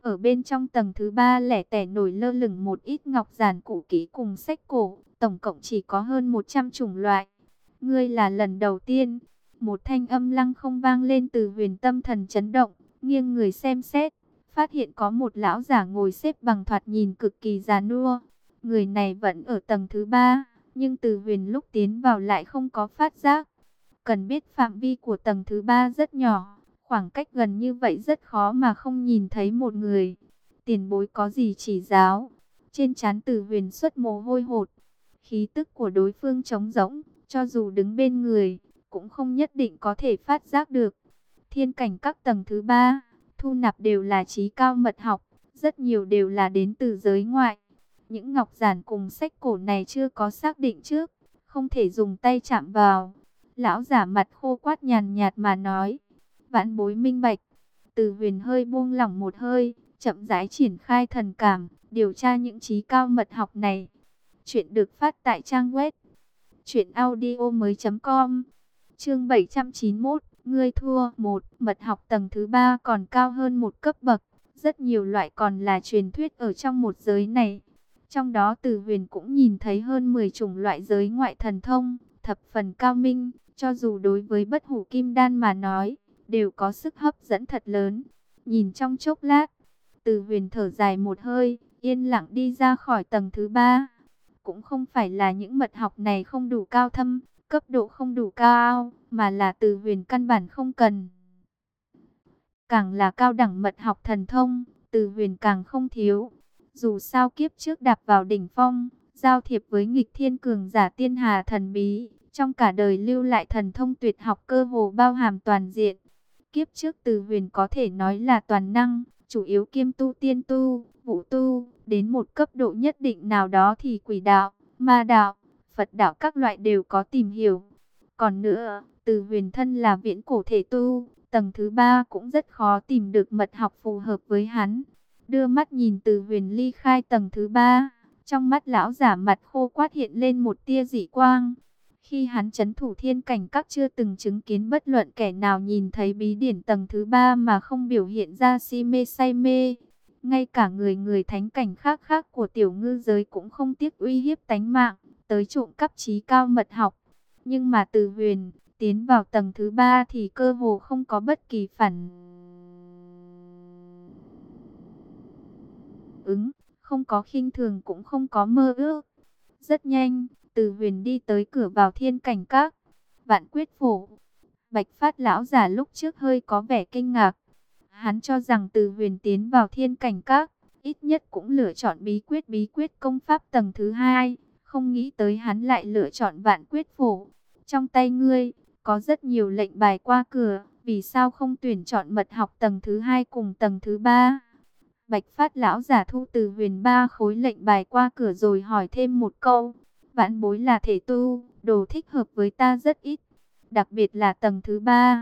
Speaker 1: Ở bên trong tầng thứ ba lẻ tẻ nổi lơ lửng một ít ngọc giản cũ kỹ cùng sách cổ, tổng cộng chỉ có hơn một trăm chủng loại. Ngươi là lần đầu tiên. Một thanh âm lăng không vang lên. Từ Huyền tâm thần chấn động, nghiêng người xem xét, phát hiện có một lão giả ngồi xếp bằng thoạt nhìn cực kỳ già nua. Người này vẫn ở tầng thứ ba, nhưng Từ Huyền lúc tiến vào lại không có phát giác. Cần biết phạm vi của tầng thứ ba rất nhỏ, khoảng cách gần như vậy rất khó mà không nhìn thấy một người. Tiền bối có gì chỉ giáo? Trên trán Từ Huyền xuất mồ hôi hột. Khí tức của đối phương trống rỗng, cho dù đứng bên người, cũng không nhất định có thể phát giác được. Thiên cảnh các tầng thứ ba, thu nạp đều là trí cao mật học, rất nhiều đều là đến từ giới ngoại. Những ngọc giản cùng sách cổ này chưa có xác định trước, không thể dùng tay chạm vào. Lão giả mặt khô quát nhàn nhạt mà nói, vãn bối minh bạch. Từ Huyền hơi buông lỏng một hơi, chậm rãi triển khai thần cảm, điều tra những trí cao mật học này. Chuyện được phát tại trang web truyện audio mới chấm com. Chương bảy trăm chín mươi mốt, ngươi thua. Một, mật học tầng thứ ba còn cao hơn một cấp bậc, rất nhiều loại còn là truyền thuyết ở trong một giới này. Trong đó Từ Huyền cũng nhìn thấy hơn mười chủng loại giới ngoại thần thông, thập phần cao minh, cho dù đối với bất hủ kim đan mà nói, đều có sức hấp dẫn thật lớn. Nhìn trong chốc lát, Từ Huyền thở dài một hơi, yên lặng đi ra khỏi tầng thứ ba. Cũng không phải là những mật học này không đủ cao thâm, cấp độ không đủ cao, mà là Từ Huyền căn bản không cần. Càng là cao đẳng mật học thần thông, Từ Huyền càng không thiếu. Dù sao kiếp trước đạp vào đỉnh phong, giao thiệp với nghịch thiên cường giả tiên hà thần bí, trong cả đời lưu lại thần thông tuyệt học cơ hồ bao hàm toàn diện. Kiếp trước Từ Huyền có thể nói là toàn năng, chủ yếu kiêm tu tiên tu, vũ tu, đến một cấp độ nhất định nào đó thì quỷ đạo, ma đạo, Phật đạo các loại đều có tìm hiểu. Còn nữa, Từ Huyền thân là viễn cổ thể tu, tầng thứ ba cũng rất khó tìm được mật học phù hợp với hắn. Đưa mắt nhìn Từ Huyền ly khai tầng thứ ba, trong mắt lão giả mặt khô quát hiện lên một tia dị quang. Khi hắn trấn thủ thiên cảnh các chưa từng chứng kiến bất luận kẻ nào nhìn thấy bí điển tầng thứ ba mà không biểu hiện ra si mê say mê. Ngay cả người người thánh cảnh khác khác của tiểu ngư giới cũng không tiếc uy hiếp tánh mạng, tới trộm cắp trí cao mật học. Nhưng mà Từ Huyền tiến vào tầng thứ ba thì cơ hồ không có bất kỳ phản ứng, không có khinh thường cũng không có mơ ước. Rất nhanh, Từ Huyền đi tới cửa vào thiên cảnh các. Vạn Quyết Phổ. Bạch Phát lão giả lúc trước hơi có vẻ kinh ngạc. Hắn cho rằng Từ Huyền tiến vào thiên cảnh các, ít nhất cũng lựa chọn bí quyết bí quyết công pháp tầng thứ hai, không nghĩ tới hắn lại lựa chọn Vạn Quyết Phổ. Trong tay ngươi có rất nhiều lệnh bài qua cửa, vì sao không tuyển chọn mật học tầng thứ hai cùng tầng thứ ba? Bạch Phát lão giả thu Từ Huyền ba khối lệnh bài qua cửa rồi hỏi thêm một câu. Vãn bối là thể tu, đồ thích hợp với ta rất ít, đặc biệt là tầng thứ ba.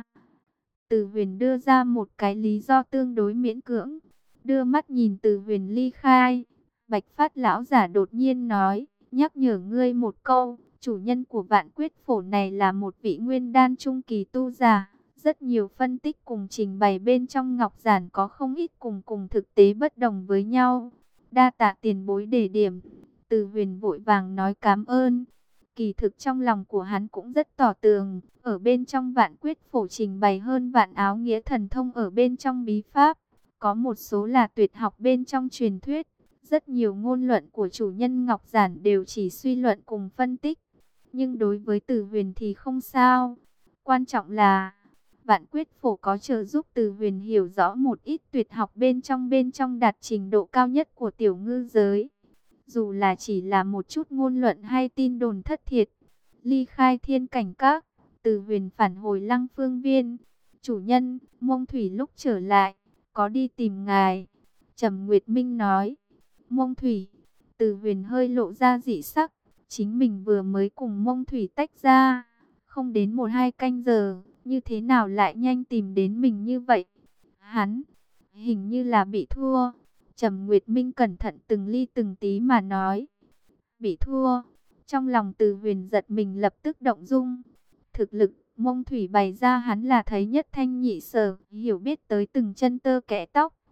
Speaker 1: Từ Huyền đưa ra một cái lý do tương đối miễn cưỡng. Đưa mắt nhìn Từ Huyền ly khai, Bạch Phát lão giả đột nhiên nói, nhắc nhở ngươi một câu, chủ nhân của Vạn Quyết Phổ này là một vị nguyên đan trung kỳ tu giả. Rất nhiều phân tích cùng trình bày bên trong ngọc giản có không ít cùng cùng thực tế bất đồng với nhau. Đa tạ tiền bối đề điểm. Từ Huyền vội vàng nói cảm ơn. Kỳ thực trong lòng của hắn cũng rất tỏ tường. Ở bên trong Vạn Quyết Phổ trình bày hơn vạn áo nghĩa thần thông ở bên trong bí pháp. Có một số là tuyệt học bên trong truyền thuyết. Rất nhiều ngôn luận của chủ nhân ngọc giản đều chỉ suy luận cùng phân tích. Nhưng đối với Từ Huyền thì không sao. Quan trọng là Vạn Quyết Phổ có trợ giúp Từ Huyền hiểu rõ một ít tuyệt học bên trong bên trong đạt trình độ cao nhất của tiểu ngư giới. Dù là chỉ là một chút ngôn luận hay tin đồn thất thiệt. Ly khai thiên cảnh các, Từ Huyền phản hồi Lăng Phương Viên. Chủ nhân, Mông Thủy lúc trở lại, có đi tìm ngài. Trầm Nguyệt Minh nói. Mông Thủy. Từ Huyền hơi lộ ra dị sắc. Chính mình vừa mới cùng Mông Thủy tách ra. Không đến một hai canh giờ, như thế nào lại nhanh tìm đến mình như vậy? Hắn, hình như là bị thua. Trầm Nguyệt Minh cẩn thận từng ly từng tí mà nói. Bị thua. Trong lòng Từ Huyền giật mình lập tức động dung. Thực lực, Mông Thủy bày ra hắn là thấy nhất thanh nhị sở, hiểu biết tới từng chân tơ kẽ tóc.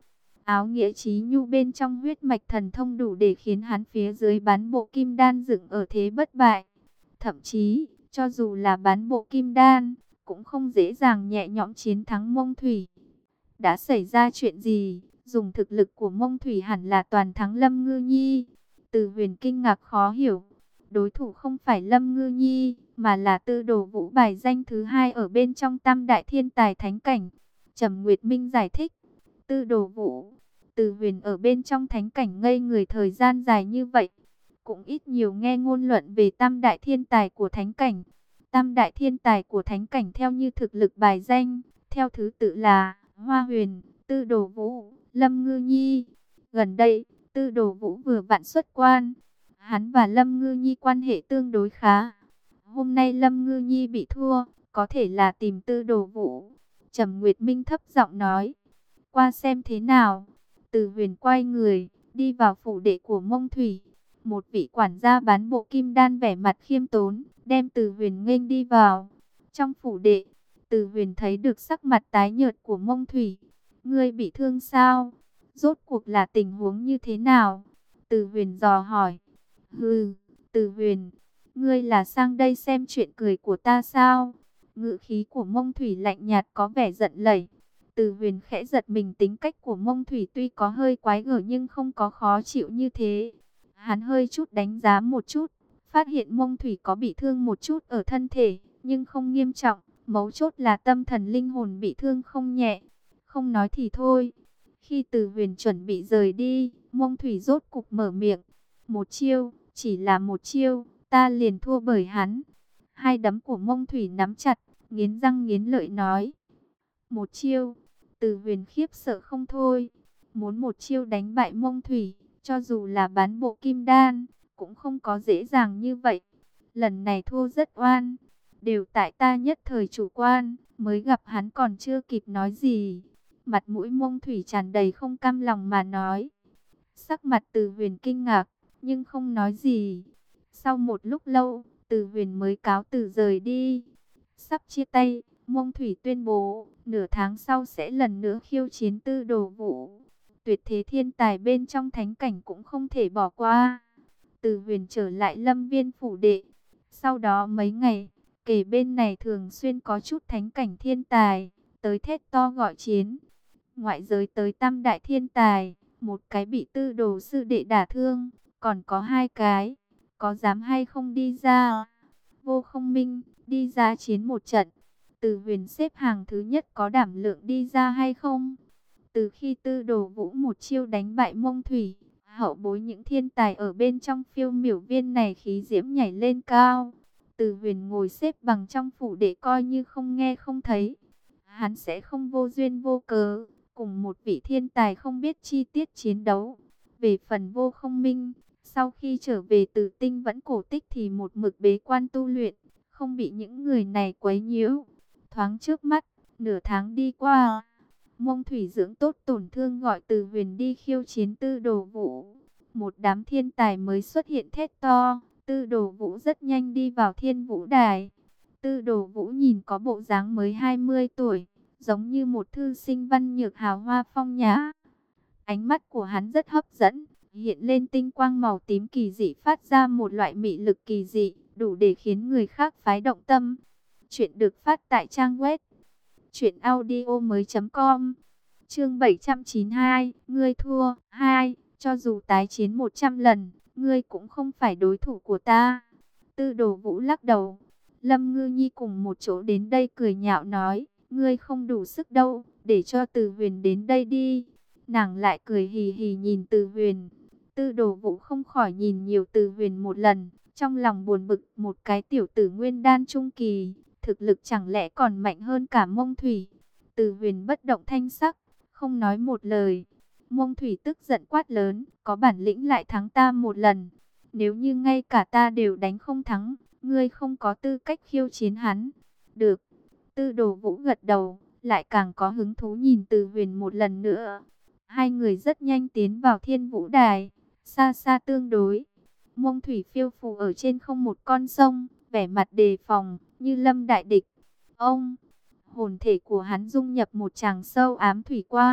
Speaker 1: áo nghĩa chí nhu bên trong huyết mạch thần thông đủ để khiến hắn phía dưới bán bộ kim đan dựng ở thế bất bại. Thậm chí, cho dù là bán bộ kim đan, cũng không dễ dàng nhẹ nhõm chiến thắng Mông Thủy. Đã xảy ra chuyện gì? Dùng thực lực của Mông Thủy hẳn là toàn thắng Lâm Ngư Nhi. Từ Huyền kinh ngạc khó hiểu. Đối thủ không phải Lâm Ngư Nhi, mà là Tư Đồ Vũ, bài danh thứ hai ở bên trong tam đại thiên tài thánh cảnh. Trầm Nguyệt Minh giải thích. Tư Đồ Vũ, Từ Huyền ở bên trong thánh cảnh ngây người thời gian dài như vậy, cũng ít nhiều nghe ngôn luận về tam đại thiên tài của thánh cảnh. Tam đại thiên tài của thánh cảnh theo như thực lực bài danh, theo thứ tự là Hoa Huyền, Tư Đồ Vũ, Lâm Ngư Nhi. Gần đây, Tư Đồ Vũ vừa vặn xuất quan. Hắn và Lâm Ngư Nhi quan hệ tương đối khá. Hôm nay Lâm Ngư Nhi bị thua, có thể là tìm Tư Đồ Vũ. Trầm Nguyệt Minh thấp giọng nói. Qua xem thế nào. Từ Huyền quay người, đi vào phủ đệ của Mông Thủy. Một vị quản gia bán bộ kim đan vẻ mặt khiêm tốn, đem Từ Huyền nghênh đi vào. Trong phủ đệ, Từ Huyền thấy được sắc mặt tái nhợt của Mông Thủy. Ngươi bị thương sao? Rốt cuộc là tình huống như thế nào? Từ Huyền dò hỏi. Hừ, Từ Huyền, ngươi là sang đây xem chuyện cười của ta sao? Ngữ khí của Mông Thủy lạnh nhạt có vẻ giận lẫy. Từ Huyền khẽ giật mình, tính cách của Mông Thủy tuy có hơi quái gở nhưng không có khó chịu như thế. Hắn hơi chút đánh giá một chút, phát hiện Mông Thủy có bị thương một chút ở thân thể, nhưng không nghiêm trọng. Mấu chốt là tâm thần linh hồn bị thương không nhẹ. Không nói thì thôi. Khi Từ Huyền chuẩn bị rời đi, Mông Thủy rốt cục mở miệng. Một chiêu, chỉ là một chiêu, ta liền thua bởi hắn. Hai đấm của Mông Thủy nắm chặt, nghiến răng nghiến lợi nói. Một chiêu. Từ Huyền khiếp sợ không thôi. Muốn một chiêu đánh bại Mông Thủy, cho dù là bán bộ kim đan, cũng không có dễ dàng như vậy. Lần này thua rất oan. Đều tại ta nhất thời chủ quan, mới gặp hắn còn chưa kịp nói gì. Mặt mũi Mông Thủy tràn đầy không cam lòng mà nói. Sắc mặt Từ Huyền kinh ngạc, nhưng không nói gì. Sau một lúc lâu, Từ Huyền mới cáo từ rời đi. Sắp chia tay, Mông Thủy tuyên bố, nửa tháng sau sẽ lần nữa khiêu chiến Tư Đồ Vũ. Tuyệt thế thiên tài bên trong thánh cảnh cũng không thể bỏ qua. Từ Huyền trở lại Lâm Viên phủ đệ. Sau đó mấy ngày, kể bên này thường xuyên có chút thánh cảnh thiên tài, tới thét to gọi chiến. Ngoại giới tới tam đại thiên tài, một cái bị Tư Đồ sư đệ đả thương, còn có hai cái, có dám hay không đi ra? Vô Không Minh, đi ra chiến một trận. Từ Huyền xếp hàng thứ nhất, có đảm lượng đi ra hay không? Từ khi Tư Đồ Vũ một chiêu đánh bại Mông Thủy, hậu bối những thiên tài ở bên trong phiêu miểu viên này khí diễm nhảy lên cao. Từ Huyền ngồi xếp bằng trong phủ để coi như không nghe không thấy. Hắn sẽ không vô duyên vô cớ cùng một vị thiên tài không biết chi tiết chiến đấu. Về phần Vô Không Minh, sau khi trở về từ Tinh Vẫn cổ tích thì một mực bế quan tu luyện, không bị những người này quấy nhiễu. Thoáng trước mắt, nửa tháng đi qua, Mông Thủy dưỡng tốt tổn thương gọi Từ Huyền đi khiêu chiến Tư Đồ Vũ. Một đám thiên tài mới xuất hiện thét to. Tư Đồ Vũ rất nhanh đi vào Thiên Vũ Đài. Tư Đồ Vũ nhìn có bộ dáng mới hai mươi tuổi, giống như một thư sinh văn nhược hào hoa phong nhã. Ánh mắt của hắn rất hấp dẫn, hiện lên tinh quang màu tím kỳ dị, phát ra một loại mị lực kỳ dị, đủ để khiến người khác phái động tâm. Chuyện được phát tại trang web truyện audio mới chấm com. Chương bảy trăm chín mươi hai, ngươi thua. Hai, cho dù tái chiến một trăm lần, ngươi cũng không phải đối thủ của ta. Tư Đồ Vũ lắc đầu. Lâm Ngư Nhi cùng một chỗ đến đây cười nhạo nói, ngươi không đủ sức đâu, để cho Từ Huyền đến đây đi. Nàng lại cười hì hì nhìn Từ Huyền. Tư Đồ Vũ không khỏi nhìn nhiều Từ Huyền một lần, trong lòng buồn bực, một cái tiểu tử nguyên đan trung kỳ, thực lực chẳng lẽ còn mạnh hơn cả Mông Thủy. Từ Huyền bất động thanh sắc, không nói một lời. Mông Thủy tức giận quát lớn, có bản lĩnh lại thắng ta một lần. Nếu như ngay cả ta đều đánh không thắng, ngươi không có tư cách khiêu chiến hắn. Được. Tư Đồ Vũ gật đầu, lại càng có hứng thú nhìn Từ Huyền một lần nữa. Hai người rất nhanh tiến vào Thiên Vũ Đài, xa xa tương đối. Mông Thủy phiêu phù ở trên không một con sông, vẻ mặt đề phòng, như lâm đại địch. Ông, hồn thể của hắn dung nhập một tràng sâu ám thủy quang,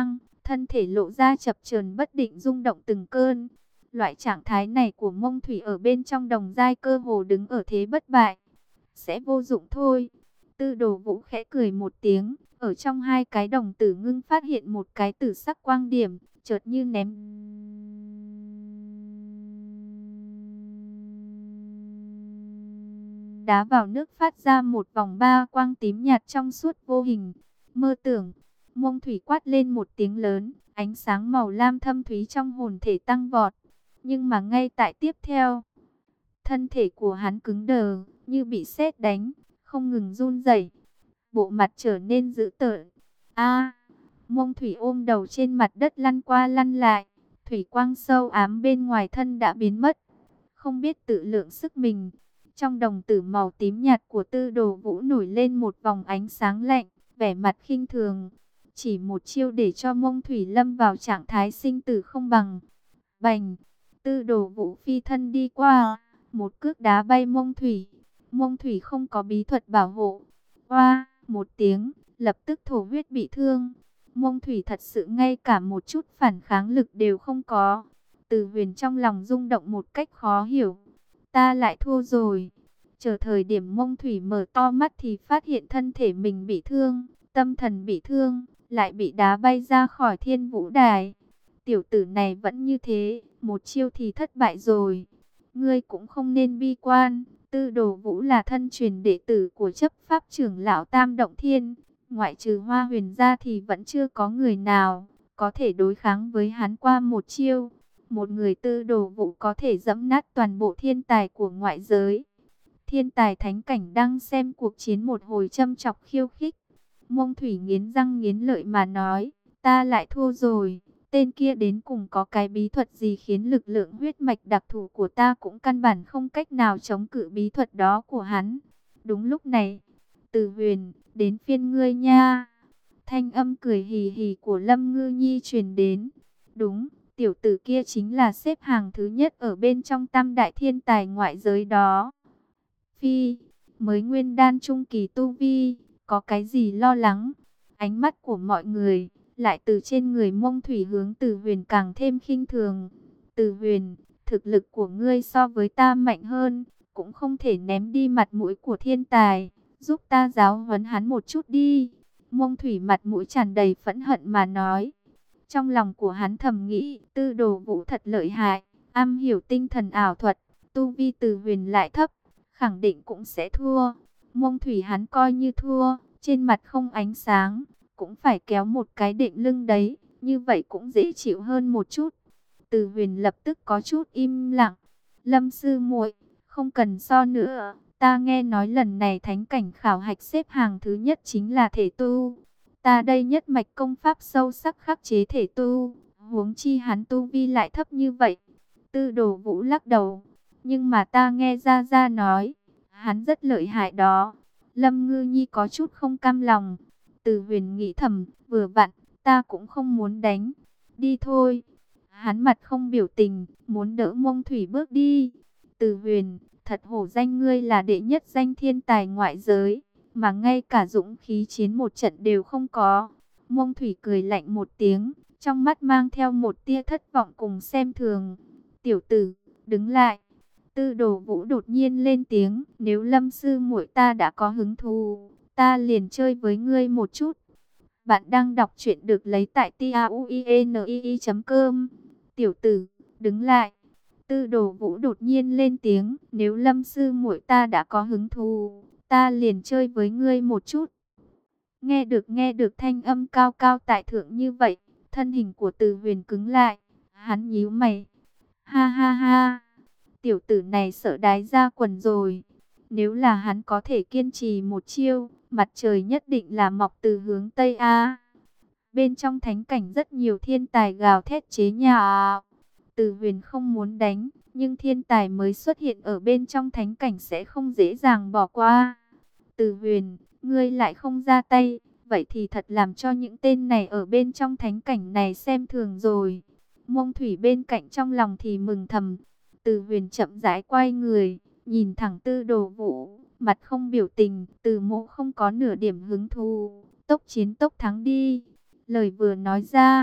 Speaker 1: thân thể lộ ra chập chờn bất định, rung động từng cơn. Loại trạng thái này của Mông Thủy ở bên trong đồng giai cơ hồ đứng ở thế bất bại. Sẽ vô dụng thôi. Tư Đồ Vũ khẽ cười một tiếng, ở trong hai cái đồng tử ngưng phát hiện một cái tử sắc quang điểm, chợt như ném đá vào nước, phát ra một vòng ba quang tím nhạt trong suốt vô hình. Mơ tưởng. Mông Thủy quát lên một tiếng lớn, ánh sáng màu lam thâm thúy trong hồn thể tăng vọt. Nhưng mà ngay tại tiếp theo, thân thể của hắn cứng đờ, như bị sét đánh, không ngừng run rẩy, bộ mặt trở nên dữ tợn. A! Mông Thủy ôm đầu trên mặt đất lăn qua lăn lại, thủy quang sâu ám bên ngoài thân đã biến mất, không biết tự lượng sức mình. Trong đồng tử màu tím nhạt của Tư Đồ Vũ nổi lên một vòng ánh sáng lạnh, vẻ mặt khinh thường. Chỉ một chiêu để cho Mông Thủy lâm vào trạng thái sinh tử không bằng. Bành! Tư Đồ Vũ phi thân đi qua, một cước đá bay Mông Thủy. Mông Thủy không có bí thuật bảo hộ. Oa! Một tiếng, lập tức thổ huyết bị thương. Mông Thủy thật sự ngay cả một chút phản kháng lực đều không có. Từ Huyền trong lòng rung động một cách khó hiểu. Ta lại thua rồi. Chờ thời điểm Mông Thủy mở to mắt thì phát hiện thân thể mình bị thương, tâm thần bị thương, lại bị đá bay ra khỏi Thiên Vũ Đài. Tiểu tử này vẫn như thế, một chiêu thì thất bại rồi. Ngươi cũng không nên bi quan. Tư Đồ Vũ là thân truyền đệ tử của chấp pháp trưởng lão Tam Động Thiên. Ngoại trừ Hoa Huyền ra thì vẫn chưa có người nào có thể đối kháng với hắn qua một chiêu. Một người Tư Đồ Vũ có thể dẫm nát toàn bộ thiên tài của ngoại giới. Thiên tài thánh cảnh đang xem cuộc chiến một hồi châm chọc khiêu khích. Mông Thủy nghiến răng nghiến lợi mà nói, ta lại thua rồi. Tên kia đến cùng có cái bí thuật gì khiến lực lượng huyết mạch đặc thù của ta cũng căn bản không cách nào chống cự bí thuật đó của hắn. Đúng lúc này, Từ Huyền, đến phiên ngươi nha. Thanh âm cười hì hì của Lâm Ngư Nhi truyền đến. Đúng, tiểu tử kia chính là xếp hàng thứ nhất ở bên trong tam đại thiên tài ngoại giới đó. Phi, mới nguyên đan trung kỳ tu vi, có cái gì lo lắng? Ánh mắt của mọi người lại từ trên người Mông Thủy hướng Từ Huyền càng thêm khinh thường. Từ Huyền, thực lực của ngươi so với ta mạnh hơn, cũng không thể ném đi mặt mũi của thiên tài, giúp ta giáo huấn hắn một chút đi. Mông Thủy mặt mũi tràn đầy phẫn hận mà nói. Trong lòng của hắn thầm nghĩ, Tư Đồ Vũ thật lợi hại, am hiểu tinh thần ảo thuật, tu vi Từ Huyền lại thấp, khẳng định cũng sẽ thua. Mông Thủy hắn coi như thua, trên mặt không ánh sáng, cũng phải kéo một cái đệm lưng đấy, như vậy cũng dễ chịu hơn một chút. Từ Huyền lập tức có chút im lặng. Lâm sư muội, không cần so nữa, ta nghe nói lần này thánh cảnh khảo hạch xếp hàng thứ nhất chính là thể tu. Ta đây nhất mạch công pháp sâu sắc khắc chế thể tu, huống chi hắn tu vi lại thấp như vậy. Tư Đồ Vũ lắc đầu, nhưng mà ta nghe Gia Gia nói, hắn rất lợi hại đó. Lâm Ngư Nhi có chút không cam lòng. Từ Huyền nghĩ thầm, vừa vặn, ta cũng không muốn đánh. Đi thôi. Hắn mặt không biểu tình, muốn đỡ Mông Thủy bước đi. Từ Huyền, thật hổ danh ngươi là đệ nhất danh thiên tài ngoại giới, mà ngay cả dũng khí chiến một trận đều không có. Mông Thủy cười lạnh một tiếng, trong mắt mang theo một tia thất vọng cùng xem thường. Tiểu tử, đứng lại. Tư Đồ Vũ đột nhiên lên tiếng, nếu Lâm sư muội ta đã có hứng thú, ta liền chơi với ngươi một chút. Bạn đang đọc truyện được lấy tại tauinii chấm com. Tiểu tử, đứng lại. Tư Đồ Vũ đột nhiên lên tiếng, nếu Lâm sư muội ta đã có hứng thú, ta liền chơi với ngươi một chút. Nghe được nghe được thanh âm cao cao tại thượng như vậy, thân hình của Từ Huyền cứng lại, hắn nhíu mày. Ha ha ha, tiểu tử này sợ đái ra quần rồi. Nếu là hắn có thể kiên trì một chiêu, mặt trời nhất định là mọc từ hướng Tây A. Bên trong thánh cảnh rất nhiều thiên tài gào thét chế nhạo. Từ Huyền không muốn đánh, nhưng thiên tài mới xuất hiện ở bên trong thánh cảnh sẽ không dễ dàng bỏ qua. Từ Huyền, ngươi lại không ra tay, vậy thì thật làm cho những tên này ở bên trong thánh cảnh này xem thường rồi. Mông Thủy bên cạnh trong lòng thì mừng thầm. Từ Huyền chậm rãi quay người, nhìn thẳng Tư Đồ Vũ, mặt không biểu tình, Từ Mộ không có nửa điểm hứng thú, tốc chiến tốc thắng đi. Lời vừa nói ra,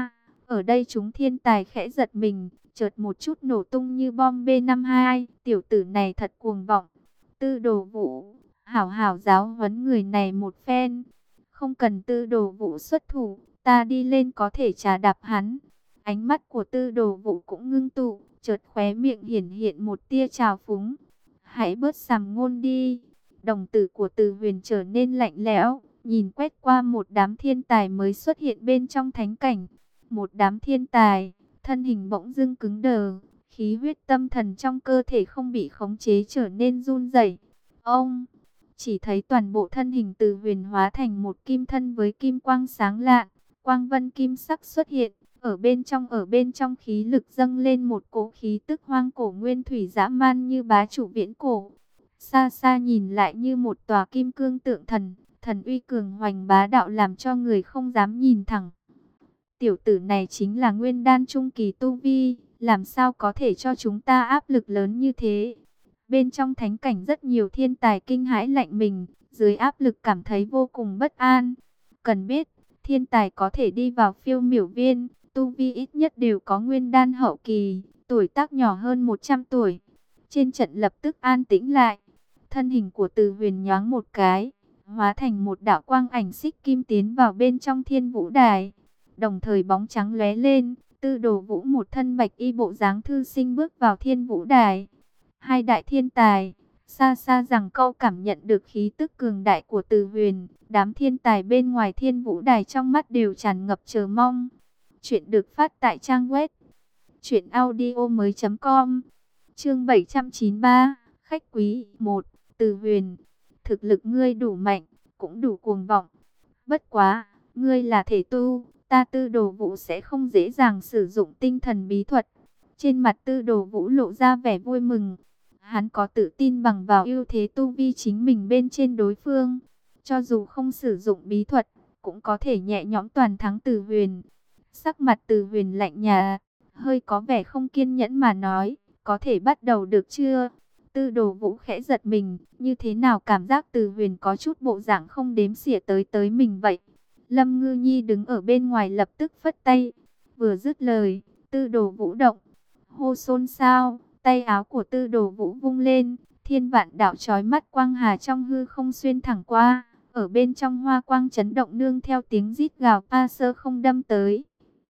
Speaker 1: Ở đây chúng thiên tài khẽ giật mình, chợt một chút nổ tung như bom B năm mươi hai. Tiểu tử này thật cuồng vọng. Tư Đồ Vũ, hảo hảo giáo huấn người này một phen. Không cần Tư Đồ Vũ xuất thủ, ta đi lên có thể trà đạp hắn. Ánh mắt của Tư Đồ Vũ cũng ngưng tụ, chợt khóe miệng hiển hiện một tia trào phúng. Hãy bớt sàm ngôn đi. Đồng tử của Từ Huyền trở nên lạnh lẽo, nhìn quét qua một đám thiên tài mới xuất hiện bên trong thánh cảnh. Một đám thiên tài, thân hình bỗng dưng cứng đờ, khí huyết tâm thần trong cơ thể không bị khống chế trở nên run rẩy. Ông chỉ thấy toàn bộ thân hình Từ Huyền hóa thành một kim thân với kim quang sáng lạ, quang vân kim sắc xuất hiện. Ở bên trong ở bên trong khí lực dâng lên một cỗ khí tức hoang cổ nguyên thủy dã man như bá chủ viễn cổ. Xa xa nhìn lại như một tòa kim cương tượng thần, thần uy cường hoành bá đạo làm cho người không dám nhìn thẳng. Tiểu tử này chính là nguyên đan trung kỳ tu vi, làm sao có thể cho chúng ta áp lực lớn như thế? Bên trong thánh cảnh rất nhiều thiên tài kinh hãi lạnh mình, dưới áp lực cảm thấy vô cùng bất an. Cần biết, thiên tài có thể đi vào phiêu miểu viên, tu vi ít nhất đều có nguyên đan hậu kỳ, tuổi tác nhỏ hơn một trăm tuổi. Trên trận lập tức an tĩnh lại, thân hình của Từ Huyền nhoáng một cái, hóa thành một đạo quang ảnh xích kim tiến vào bên trong thiên vũ đài. Đồng thời bóng trắng lóe lên, Tư Đồ Vũ một thân bạch y bộ dáng thư sinh bước vào thiên vũ đài. Hai đại thiên tài, xa xa rằng câu cảm nhận được khí tức cường đại của Từ Huyền. Đám thiên tài bên ngoài thiên vũ đài trong mắt đều tràn ngập chờ mong. Chuyện được phát tại trang web truyện audio mới chấm com. Chương bảy trăm chín mươi ba, khách quý một. Từ Huyền, thực lực ngươi đủ mạnh, cũng đủ cuồng vọng. Bất quá, ngươi là thể tu, ta Tư Đồ Vũ sẽ không dễ dàng sử dụng tinh thần bí thuật. Trên mặt Tư Đồ Vũ lộ ra vẻ vui mừng. Hắn có tự tin bằng vào ưu thế tu vi chính mình bên trên đối phương. Cho dù không sử dụng bí thuật, cũng có thể nhẹ nhõm toàn thắng Từ Huyền. Sắc mặt Từ Huyền lạnh nhạt, hơi có vẻ không kiên nhẫn mà nói, có thể bắt đầu được chưa? Tư Đồ Vũ khẽ giật mình, như thế nào cảm giác Từ Huyền có chút bộ dạng không đếm xỉa tới tới mình vậy? Lâm Ngư Nhi đứng ở bên ngoài lập tức phất tay, vừa dứt lời, Tư Đồ Vũ động, hô xôn xao, tay áo của Tư Đồ Vũ vung lên, thiên vạn đạo chói mắt quang hà trong hư không xuyên thẳng qua, ở bên trong hoa quang chấn động nương theo tiếng rít gào pa sơ không đâm tới.